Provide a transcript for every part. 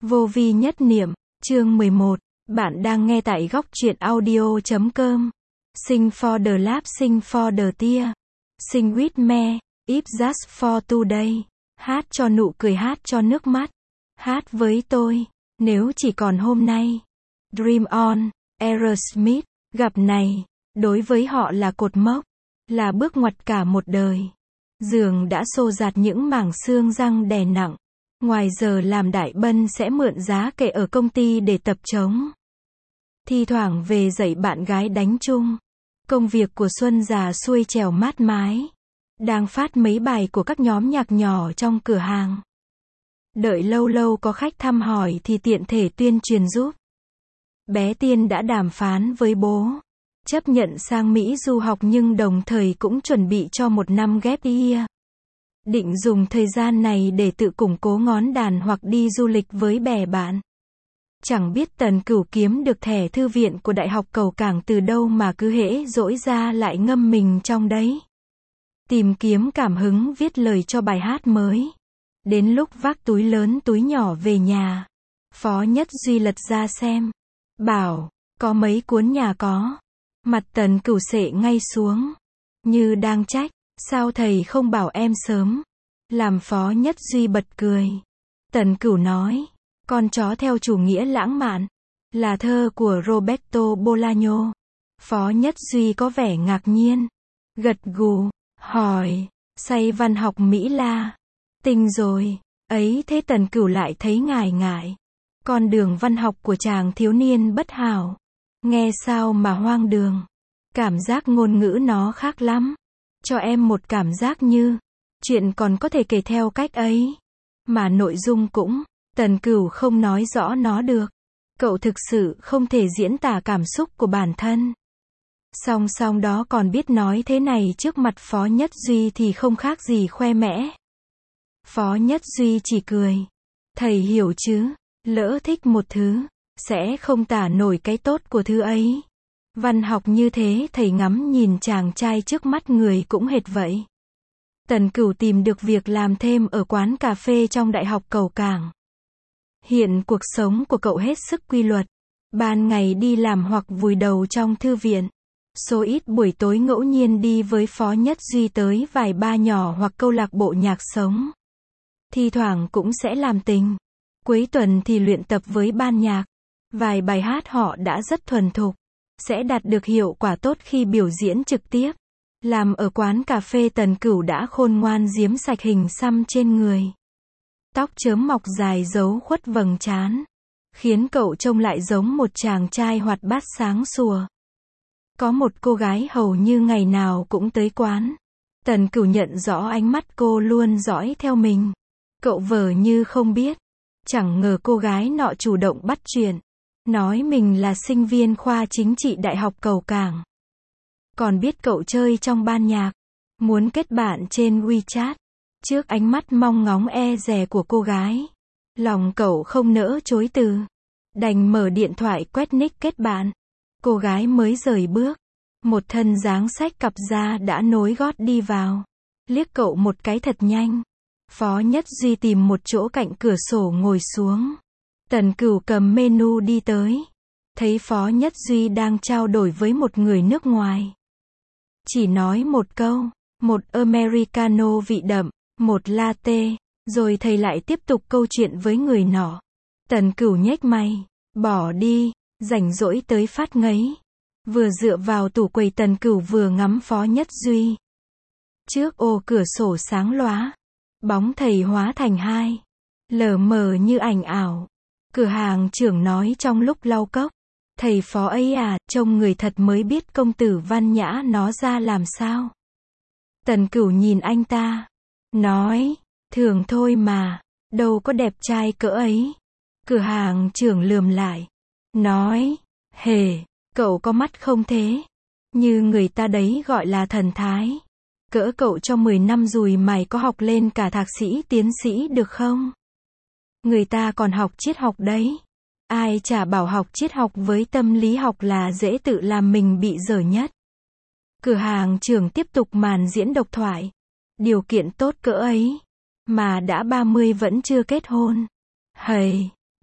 Vô vi nhất niệm, chương 11. Bạn đang nghe tại góc truyện audio.com. Sing for the laugh, sing for the tear. Sing with me, if just for today. Hát cho nụ cười, hát cho nước mắt. Hát với tôi, nếu chỉ còn hôm nay. Dream on, Aerosmith. Gặp này, đối với họ là cột mốc, là bước ngoặt cả một đời. Giường đã xô dạt những mảng xương răng đè nặng. Ngoài giờ làm đại bân sẽ mượn giá kệ ở công ty để tập trống. Thi thoảng về dạy bạn gái đánh chung. Công việc của Xuân già xuôi trèo mát mái. Đang phát mấy bài của các nhóm nhạc nhỏ trong cửa hàng. Đợi lâu lâu có khách thăm hỏi thì tiện thể tuyên truyền giúp. Bé Tiên đã đàm phán với bố. Chấp nhận sang Mỹ du học nhưng đồng thời cũng chuẩn bị cho một năm gap year. Định dùng thời gian này để tự củng cố ngón đàn hoặc đi du lịch với bè bạn. Chẳng biết Tần Cửu kiếm được thẻ thư viện của Đại học Cầu Cảng từ đâu mà cứ hễ dỗi ra lại ngâm mình trong đấy. Tìm kiếm cảm hứng viết lời cho bài hát mới. Đến lúc vác túi lớn túi nhỏ về nhà, Phó Nhất Duy lật ra xem. Bảo, có mấy cuốn nhà có. Mặt Tần Cửu xệ ngay xuống. Như đang trách, sao thầy không bảo em sớm. Làm Phó Nhất Duy bật cười. Tần Cửu nói, con chó theo chủ nghĩa lãng mạn. Là thơ của Roberto Bolaño. Phó Nhất Duy có vẻ ngạc nhiên. Gật gù, hỏi, say văn học Mỹ La. Tinh rồi, ấy thế Tần Cửu lại thấy ngại ngại. Con đường văn học của chàng thiếu niên bất hảo. Nghe sao mà hoang đường. Cảm giác ngôn ngữ nó khác lắm. Cho em một cảm giác như, chuyện còn có thể kể theo cách ấy. Mà nội dung cũng, Tần Cửu không nói rõ nó được. Cậu thực sự không thể diễn tả cảm xúc của bản thân. Song song đó còn biết nói thế này trước mặt Phó Nhất Duy thì không khác gì khoe mẽ. Phó Nhất Duy chỉ cười. Thầy hiểu chứ, lỡ thích một thứ, sẽ không tả nổi cái tốt của thứ ấy. Văn học như thế thầy ngắm nhìn chàng trai trước mắt người cũng hệt vậy. Tần Cửu tìm được việc làm thêm ở quán cà phê trong Đại học Cầu Cảng. Hiện cuộc sống của cậu hết sức quy luật. Ban ngày đi làm hoặc vùi đầu trong thư viện. Số ít buổi tối ngẫu nhiên đi với Phó Nhất Duy tới vài bar nhỏ hoặc câu lạc bộ nhạc sống. Thi thoảng cũng sẽ làm tình. Cuối tuần thì luyện tập với ban nhạc. Vài bài hát họ đã rất thuần thục. Sẽ đạt được hiệu quả tốt khi biểu diễn trực tiếp. Làm ở quán cà phê Tần Cửu đã khôn ngoan giếm sạch hình xăm trên người. Tóc chớm mọc dài giấu khuất vầng trán. Khiến cậu trông lại giống một chàng trai hoạt bát sáng sủa. Có một cô gái hầu như ngày nào cũng tới quán. Tần Cửu nhận rõ ánh mắt cô luôn dõi theo mình. Cậu vờ như không biết. Chẳng ngờ cô gái nọ chủ động bắt chuyện. Nói mình là sinh viên khoa chính trị Đại học Cầu Cảng. Còn biết cậu chơi trong ban nhạc. Muốn kết bạn trên WeChat. Trước ánh mắt mong ngóng e dè của cô gái. Lòng cậu không nỡ chối từ. Đành mở điện thoại quét nick kết bạn. Cô gái mới rời bước. Một thân dáng xách cặp da đã nối gót đi vào. Liếc cậu một cái thật nhanh. Phó Nhất Duy tìm một chỗ cạnh cửa sổ ngồi xuống. Tần Cửu cầm menu đi tới. Thấy Phó Nhất Duy đang trao đổi với một người nước ngoài. Chỉ nói một câu, một Americano vị đậm, một latte, rồi thầy lại tiếp tục câu chuyện với người nọ. Tần Cửu nhếch mày, bỏ đi, rảnh rỗi tới phát ngấy. Vừa dựa vào tủ quầy Tần Cửu vừa ngắm Phó Nhất Duy. Trước ô cửa sổ sáng lóa, bóng thầy hóa thành hai, lờ mờ như ảnh ảo. Cửa hàng trưởng nói trong lúc lau cốc, thầy Phó ấy à, trông người thật mới biết công tử văn nhã nó ra làm sao. Tần Cửu nhìn anh ta, nói, thường thôi mà, đâu có đẹp trai cỡ ấy. Cửa hàng trưởng lườm lại, nói, hề, cậu có mắt không thế? Như người ta đấy gọi là thần thái. Cỡ cậu cho 10 năm rồi mày có học lên cả thạc sĩ tiến sĩ được không? Người ta còn học triết học đấy. Ai chả bảo học triết học với tâm lý học là dễ tự làm mình bị dở nhất. Cửa hàng trưởng tiếp tục màn diễn độc thoại. Điều kiện tốt cỡ ấy. Mà đã 30 vẫn chưa kết hôn. Hầy,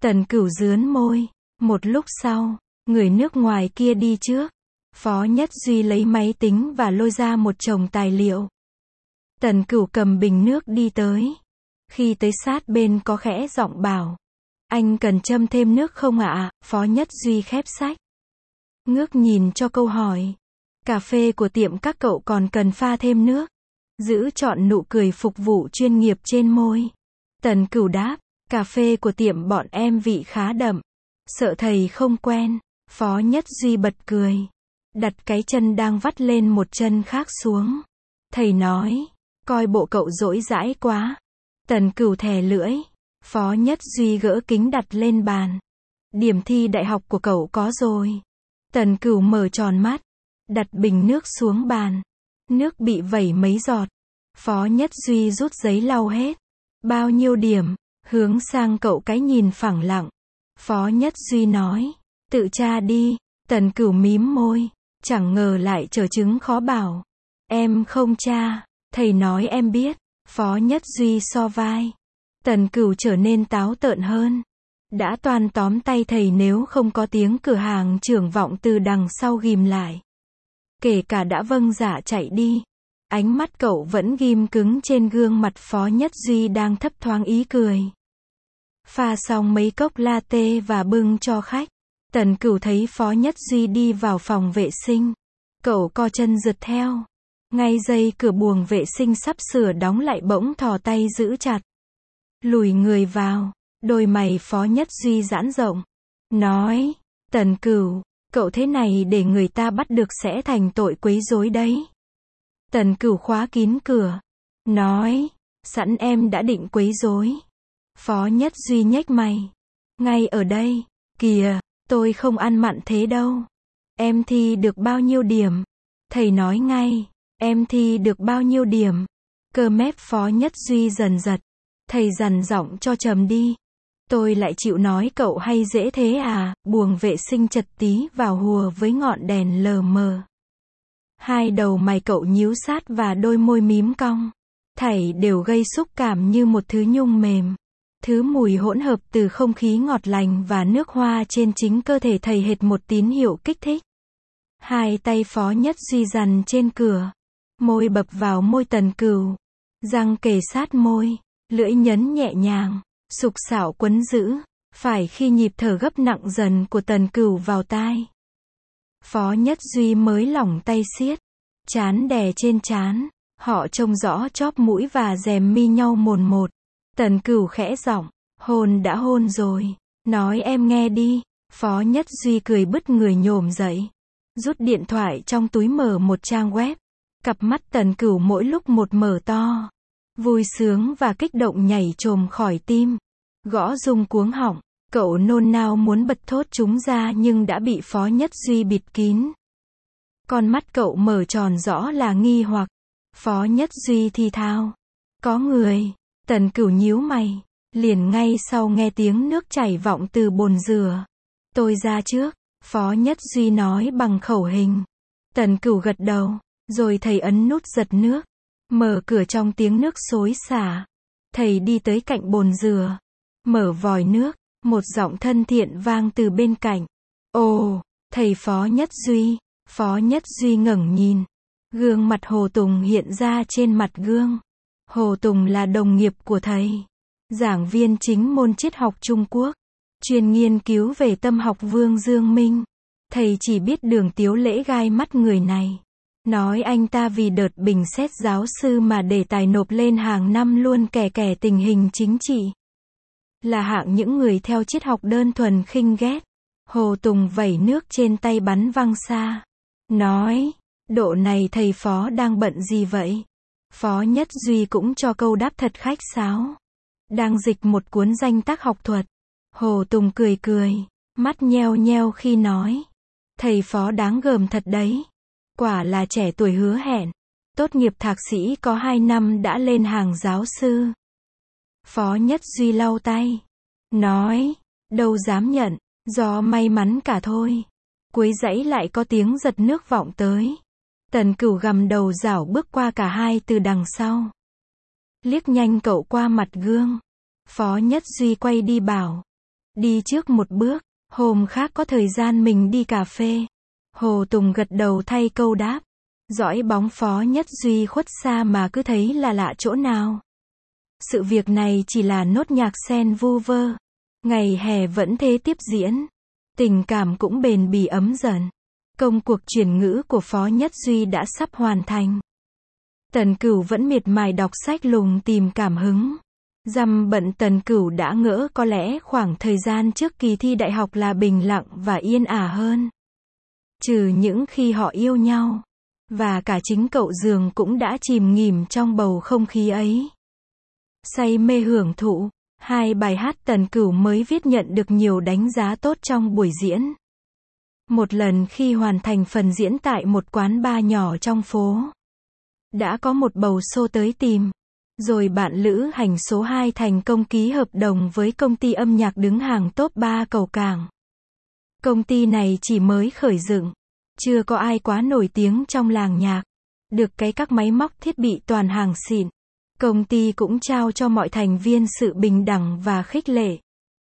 Tần Cửu rướn môi. Một lúc sau, người nước ngoài kia đi trước. Phó Nhất Duy lấy máy tính và lôi ra một chồng tài liệu. Tần Cửu cầm bình nước đi tới. Khi tới sát bên có khẽ giọng bảo. Anh cần châm thêm nước không ạ? Phó Nhất Duy khép sách. Ngước nhìn cho câu hỏi. Cà phê của tiệm các cậu còn cần pha thêm nước. Giữ trọn nụ cười phục vụ chuyên nghiệp trên môi. Tần Cửu đáp. Cà phê của tiệm bọn em vị khá đậm. Sợ thầy không quen. Phó Nhất Duy bật cười. Đặt cái chân đang vắt lên một chân khác xuống. Thầy nói. Coi bộ cậu dỗi dãi quá. Tần Cửu thè lưỡi. Phó Nhất Duy gỡ kính đặt lên bàn. Điểm thi đại học của cậu có rồi. Tần Cửu mở tròn mắt. Đặt bình nước xuống bàn. Nước bị vẩy mấy giọt. Phó Nhất Duy rút giấy lau hết. Bao nhiêu điểm? Hướng sang cậu cái nhìn phẳng lặng. Phó Nhất Duy nói. Tự tra đi. Tần Cửu mím môi. Chẳng ngờ lại trở chứng khó bảo. Em không tra. Thầy nói em biết. Phó Nhất Duy so vai. Tần Cửu trở nên táo tợn hơn. Đã toan tóm tay thầy nếu không có tiếng cửa hàng trưởng vọng từ đằng sau ghim lại. Kể cả đã vâng dạ chạy đi. Ánh mắt cậu vẫn ghim cứng trên gương mặt Phó Nhất Duy đang thấp thoáng ý cười. Pha xong mấy cốc latte và bưng cho khách. Tần Cửu thấy Phó Nhất Duy đi vào phòng vệ sinh. Cậu co chân rượt theo. Ngay giây cửa buồng vệ sinh sắp sửa đóng lại bỗng thò tay giữ chặt. Lùi người vào. Đôi mày Phó Nhất Duy giãn rộng. Nói. Tần Cửu. Cậu thế này để người ta bắt được sẽ thành tội quấy rối đấy. Tần Cửu khóa kín cửa. Nói. Sẵn em đã định quấy rối. Phó Nhất Duy nhếch mày. Ngay ở đây. Kìa. Tôi không ăn mặn thế đâu. Em thi được bao nhiêu điểm? Thầy nói ngay. Em thi được bao nhiêu điểm? Cơ mép Phó Nhất Duy dần giật. Thầy dằn giọng cho trầm đi. Tôi lại chịu nói cậu hay dễ thế à? Buồng vệ sinh chật tí vào hùa với ngọn đèn lờ mờ. Hai đầu mày cậu nhíu sát và đôi môi mím cong. Thảy đều gây xúc cảm như một thứ nhung mềm. Thứ mùi hỗn hợp từ không khí ngọt lành và nước hoa trên chính cơ thể thầy hệt một tín hiệu kích thích. Hai tay Phó Nhất Duy dằn trên cửa. Môi bập vào môi Tần Cửu. Răng kề sát môi. Lưỡi nhấn nhẹ nhàng. Sục sạo quấn giữ. Phải khi nhịp thở gấp nặng dần của Tần Cửu vào tai. Phó Nhất Duy mới lỏng tay siết. Trán đè trên trán. Họ trông rõ chóp mũi và rèm mi nhau mồn một. Tần Cửu khẽ giọng. Hôn đã hôn rồi. Nói em nghe đi. Phó Nhất Duy cười bứt người nhổm dậy. Rút điện thoại trong túi mở một trang web. Cặp mắt Tần Cửu mỗi lúc một mở to. Vui sướng và kích động nhảy trồm khỏi tim. Gõ rung cuống họng. Cậu nôn nao muốn bật thốt chúng ra nhưng đã bị Phó Nhất Duy bịt kín. Con mắt cậu mở tròn rõ là nghi hoặc. Phó Nhất Duy thì thào. Có người. Tần Cửu nhíu mày. Liền ngay sau nghe tiếng nước chảy vọng từ bồn rửa. Tôi ra trước. Phó Nhất Duy nói bằng khẩu hình. Tần Cửu gật đầu. Rồi thầy ấn nút giật nước. Mở cửa trong tiếng nước xối xả. Thầy đi tới cạnh bồn rửa. Mở vòi nước. Một giọng thân thiện vang từ bên cạnh. Ồ, thầy Phó Nhất Duy. Phó Nhất Duy ngẩng nhìn. Gương mặt Hồ Tùng hiện ra trên mặt gương. Hồ Tùng là đồng nghiệp của thầy. Giảng viên chính môn triết học Trung Quốc. Chuyên nghiên cứu về tâm học Vương Dương Minh. Thầy chỉ biết Đường Tiếu Lễ gai mắt người này. Nói anh ta vì đợt bình xét giáo sư mà đề tài nộp lên hàng năm luôn kè kè tình hình chính trị. Là hạng những người theo triết học đơn thuần khinh ghét. Hồ Tùng vẩy nước trên tay bắn văng xa. Nói, độ này thầy Phó đang bận gì vậy? Phó Nhất Duy cũng cho câu đáp thật khách sáo. Đang dịch một cuốn danh tác học thuật. Hồ Tùng cười cười, mắt nheo nheo khi nói. Thầy Phó đáng gờm thật đấy. Quả là trẻ tuổi hứa hẹn. Tốt nghiệp thạc sĩ có 2 năm đã lên hàng giáo sư. Phó Nhất Duy lau tay. Nói, đâu dám nhận, do may mắn cả thôi. Cuối dãy lại có tiếng giật nước vọng tới. Tần Cửu gằm đầu rảo bước qua cả hai từ đằng sau. Liếc nhanh cậu qua mặt gương. Phó Nhất Duy quay đi bảo. Đi trước một bước, hôm khác có thời gian mình đi cà phê. Hồ Tùng gật đầu thay câu đáp. Dõi bóng Phó Nhất Duy khuất xa mà cứ thấy là lạ chỗ nào. Sự việc này chỉ là nốt nhạc sen vu vơ. Ngày hè vẫn thế tiếp diễn. Tình cảm cũng bền bỉ ấm dần. Công cuộc chuyển ngữ của Phó Nhất Duy đã sắp hoàn thành. Tần Cửu vẫn miệt mài đọc sách lùng tìm cảm hứng. Dăm bận Tần Cửu đã ngỡ có lẽ khoảng thời gian trước kỳ thi đại học là bình lặng và yên ả hơn. Trừ những khi họ yêu nhau. Và cả chính cậu Dường cũng đã chìm nghỉm trong bầu không khí ấy. Say mê hưởng thụ, 2 bài hát Tần Cửu mới viết nhận được nhiều đánh giá tốt trong buổi diễn. Một lần khi hoàn thành phần diễn tại một quán bar nhỏ trong phố, đã có một bầu xô tới tìm. Rồi bạn lữ hành số 2 thành công ký hợp đồng với công ty âm nhạc đứng hàng top 3 Cầu Cảng. Công ty này chỉ mới khởi dựng, chưa có ai quá nổi tiếng trong làng nhạc. Được cái các máy móc thiết bị toàn hàng xịn. Công ty cũng trao cho mọi thành viên sự bình đẳng và khích lệ.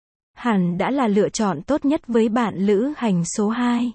Hẳn đã là lựa chọn tốt nhất với bạn lữ hành số 2.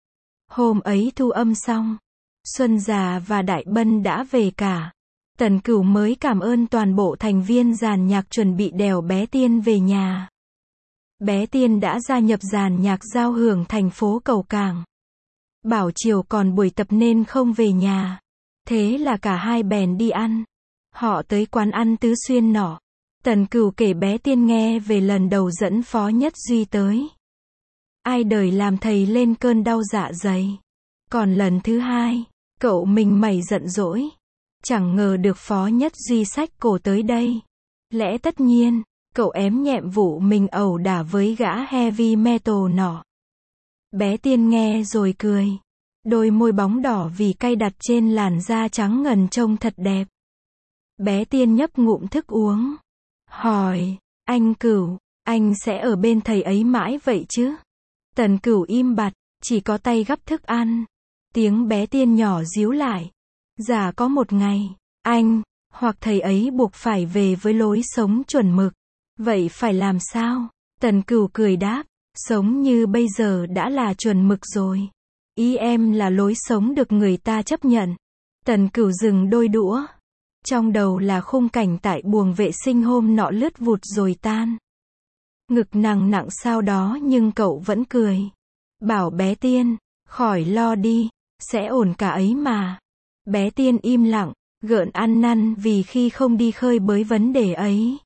Hôm ấy thu âm xong, Xuân Già và Đại Bân đã về cả. Tần Cửu mới cảm ơn toàn bộ thành viên dàn nhạc chuẩn bị đèo bé Tiên về nhà. Bé Tiên đã gia nhập dàn nhạc giao hưởng thành phố Cầu Cảng. Bảo chiều còn buổi tập nên không về nhà. Thế là cả hai bèn đi ăn. Họ tới quán ăn Tứ Xuyên nọ. Tần Cửu kể bé Tiên nghe về lần đầu dẫn Phó Nhất Duy tới. Ai đời làm thầy lên cơn đau dạ dày. Còn lần thứ hai, cậu mình mày giận dỗi. Chẳng ngờ được Phó Nhất Duy xách cổ tới đây. Lẽ tất nhiên, cậu ém nhẹm vụ mình ẩu đả với gã heavy metal nọ. Bé Tiên nghe rồi cười. Đôi môi bóng đỏ vì cay đặt trên làn da trắng ngần trông thật đẹp. Bé Tiên nhấp ngụm thức uống. Hỏi, anh Cửu, anh sẽ ở bên thầy ấy mãi vậy chứ? Tần Cửu im bặt, chỉ có tay gắp thức ăn. Tiếng bé Tiên nhỏ díu lại. Giả có một ngày, anh, hoặc thầy ấy buộc phải về với lối sống chuẩn mực. Vậy phải làm sao? Tần Cửu cười đáp, sống như bây giờ đã là chuẩn mực rồi. Ý em là lối sống được người ta chấp nhận. Tần Cửu dừng đôi đũa. Trong đầu là khung cảnh tại buồng vệ sinh hôm nọ lướt vụt rồi tan. Ngực nặng nặng sao đó nhưng cậu vẫn cười. Bảo bé Tiên, khỏi lo đi, sẽ ổn cả ấy mà. Bé Tiên im lặng, gợn ăn năn vì khi không đi khơi bới vấn đề ấy.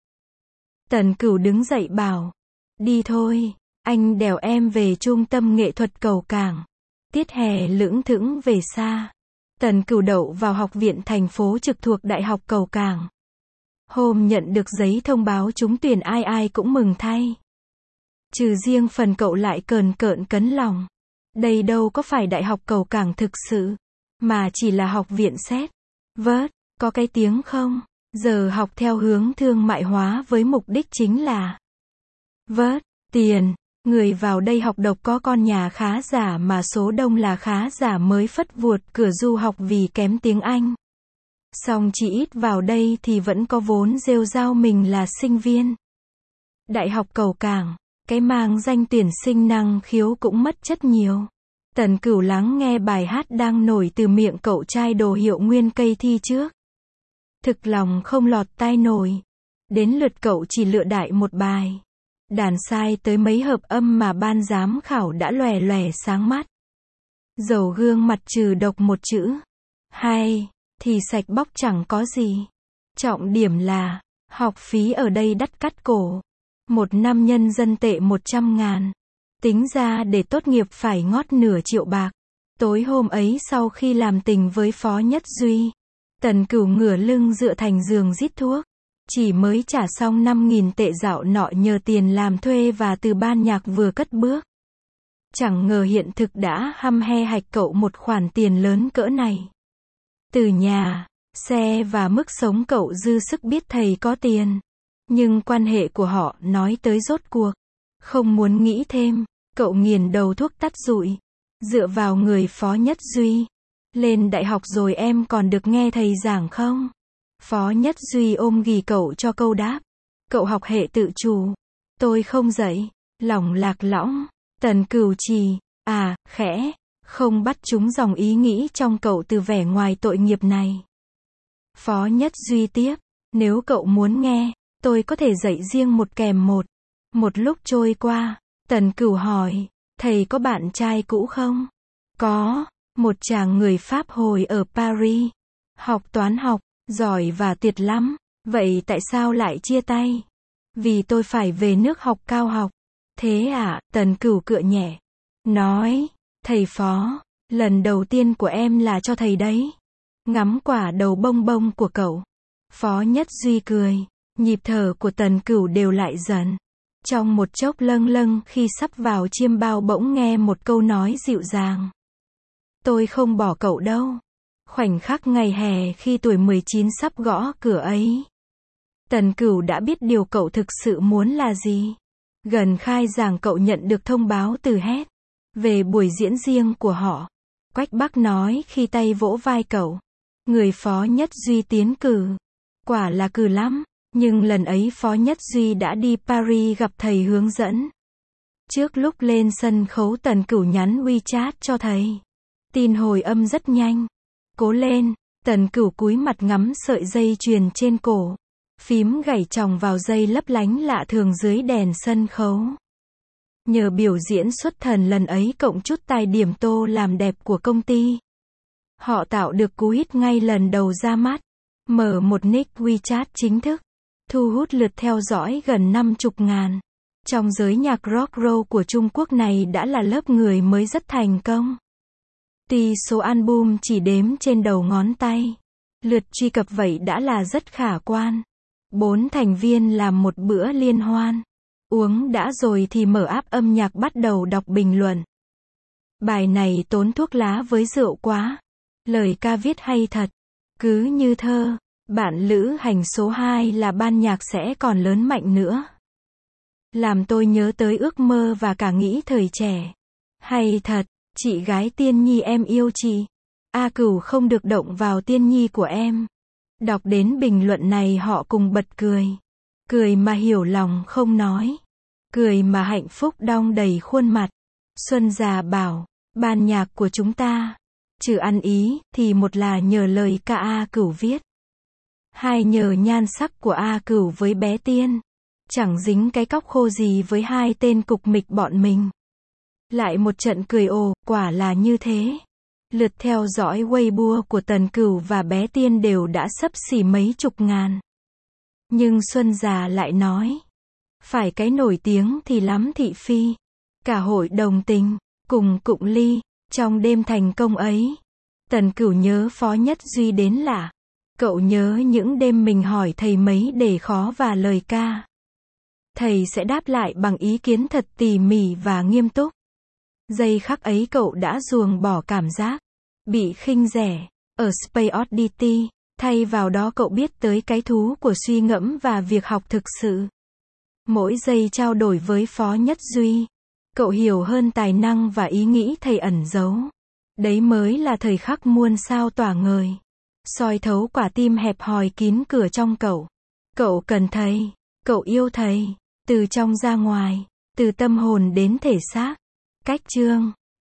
Tần Cửu đứng dậy bảo, đi thôi, anh đèo em về trung tâm nghệ thuật Cầu Cảng. Tiết hè lững thững về xa. Tần Cửu đậu vào học viện thành phố trực thuộc Đại học Cầu Cảng. Hôm nhận được giấy thông báo trúng tuyển ai ai cũng mừng thay. Trừ riêng phần cậu lại cờn cợn cấn lòng. Đây đâu có phải Đại học Cầu Cảng thực sự, mà chỉ là học viện xét. Vớt, có cái tiếng không? Giờ học theo hướng thương mại hóa với mục đích chính là vớt, tiền. Người vào đây học độc có con nhà khá giả mà số đông là khá giả mới phất vuột cửa du học vì kém tiếng Anh. Song chỉ ít vào đây thì vẫn có vốn rêu rao mình là sinh viên. Đại học Cầu Cảng, cái mang danh tuyển sinh năng khiếu cũng mất chất nhiều. Tần Cửu lắng nghe bài hát đang nổi từ miệng cậu trai đồ hiệu nguyên cây thi trước. Thực lòng không lọt tai nổi. Đến lượt cậu chỉ lựa đại một bài. Đàn sai tới mấy hợp âm mà ban giám khảo đã lòe lòe sáng mắt. Dầu gương mặt trừ độc một chữ. Hay, thì sạch bóc chẳng có gì. Trọng điểm là, học phí ở đây đắt cắt cổ. 1 năm nhân dân tệ 100.000. Tính ra để tốt nghiệp phải ngót nửa triệu bạc. Tối hôm ấy sau khi làm tình với Phó Nhất Duy, Tần Cửu ngửa lưng dựa thành giường rít thuốc. Chỉ mới trả xong 5.000 tệ dạo nọ nhờ tiền làm thuê và từ ban nhạc vừa cất bước. Chẳng ngờ hiện thực đã hăm he hạch cậu một khoản tiền lớn cỡ này. Từ nhà, xe và mức sống cậu dư sức biết thầy có tiền. Nhưng quan hệ của họ nói tới rốt cuộc. Không muốn nghĩ thêm, cậu nghiền đầu thuốc tắt rụi. Dựa vào người Phó Nhất Duy. Lên đại học rồi em còn được nghe thầy giảng không? Phó Nhất Duy ôm ghì cậu cho câu đáp. Cậu học hệ tự chủ. Tôi không dạy. Lỏng lạc lõng. Tần Cửu Trì, khẽ, không bắt trúng dòng ý nghĩ trong cậu từ vẻ ngoài tội nghiệp này. Phó Nhất Duy tiếp, nếu cậu muốn nghe, tôi có thể dạy riêng một kèm một. Một lúc trôi qua, Tần Cửu hỏi, thầy có bạn trai cũ không? Có, một chàng người Pháp hồi ở Paris. Học toán học, giỏi và tuyệt lắm. Vậy tại sao lại chia tay? Vì tôi phải về nước học cao học. Thế à, Tần Cửu cựa nhẹ. Nói, thầy Phó, lần đầu tiên của em là cho thầy đấy. Ngắm quả đầu bông bông của cậu. Phó Nhất Duy cười. Nhịp thở của Tần Cửu đều lại dần. Trong một chốc lâng lâng khi sắp vào chiêm bao bỗng nghe một câu nói dịu dàng. Tôi không bỏ cậu đâu. Khoảnh khắc ngày hè khi tuổi 19 sắp gõ cửa ấy. Tần Cửu đã biết điều cậu thực sự muốn là gì. Gần khai giảng cậu nhận được thông báo từ HED về buổi diễn riêng của họ. Quách Bắc nói khi tay vỗ vai cậu. Người Phó Nhất Duy tiến cử. Quả là cử lắm. Nhưng lần ấy Phó Nhất Duy đã đi Paris gặp thầy hướng dẫn. Trước lúc lên sân khấu Tần Cửu nhắn WeChat cho thầy. Tin hồi âm rất nhanh. Cố lên. Tần Cửu cúi mặt ngắm sợi dây chuyền trên cổ. Phím gảy chòng vào dây lấp lánh lạ thường dưới đèn sân khấu. Nhờ biểu diễn xuất thần lần ấy cộng chút tài điểm tô làm đẹp của công ty. Họ tạo được cú hit ngay lần đầu ra mắt. Mở một nick WeChat chính thức. Thu hút lượt theo dõi gần 50.000. Trong giới nhạc rock roll của Trung Quốc này đã là lớp người mới rất thành công. Tuy số album chỉ đếm trên đầu ngón tay. Lượt truy cập vậy đã là rất khả quan. 4 thành viên làm một bữa liên hoan. Uống đã rồi thì mở app âm nhạc bắt đầu đọc bình luận. Bài này tốn thuốc lá với rượu quá. Lời ca viết hay thật. Cứ như thơ. Bạn lữ hành số 2 là ban nhạc sẽ còn lớn mạnh nữa. Làm tôi nhớ tới ước mơ và cả nghĩ thời trẻ. Hay thật, chị gái Tiên Nhi em yêu chị. A Cửu không được động vào Tiên Nhi của em. Đọc đến bình luận này họ cùng bật cười. Cười mà hiểu lòng không nói. Cười mà hạnh phúc đong đầy khuôn mặt. Xuân Già bảo, ban nhạc của chúng ta, trừ ăn ý, thì một là nhờ lời ca A Cửu viết. Hai nhờ nhan sắc của A Cửu với bé Tiên. Chẳng dính cái cóc khô gì với hai tên cục mịch bọn mình. Lại một trận cười ồ, quả là như thế. Lượt theo dõi Weibo của Tần Cửu và bé Tiên đều đã xấp xỉ mấy chục ngàn. Nhưng Xuân Già lại nói. Phải cái nổi tiếng thì lắm thị phi. Cả hội đồng tình, cùng cụng ly, trong đêm thành công ấy. Tần Cửu nhớ Phó Nhất Duy đến lạ. Cậu nhớ những đêm mình hỏi thầy mấy đề khó và lời ca. Thầy sẽ đáp lại bằng ý kiến thật tỉ mỉ và nghiêm túc. Giây khắc ấy cậu đã ruồng bỏ cảm giác bị khinh rẻ ở Space Oddity, thay vào đó cậu biết tới cái thú của suy ngẫm và việc học thực sự. Mỗi giây trao đổi với Phó Nhất Duy, cậu hiểu hơn tài năng và ý nghĩ thầy ẩn giấu. Đấy mới là thời khắc muôn sao tỏa ngời, soi thấu quả tim hẹp hòi kín cửa trong cậu. Cậu cần thầy, cậu yêu thầy, từ trong ra ngoài, từ tâm hồn đến thể xác. Cách chương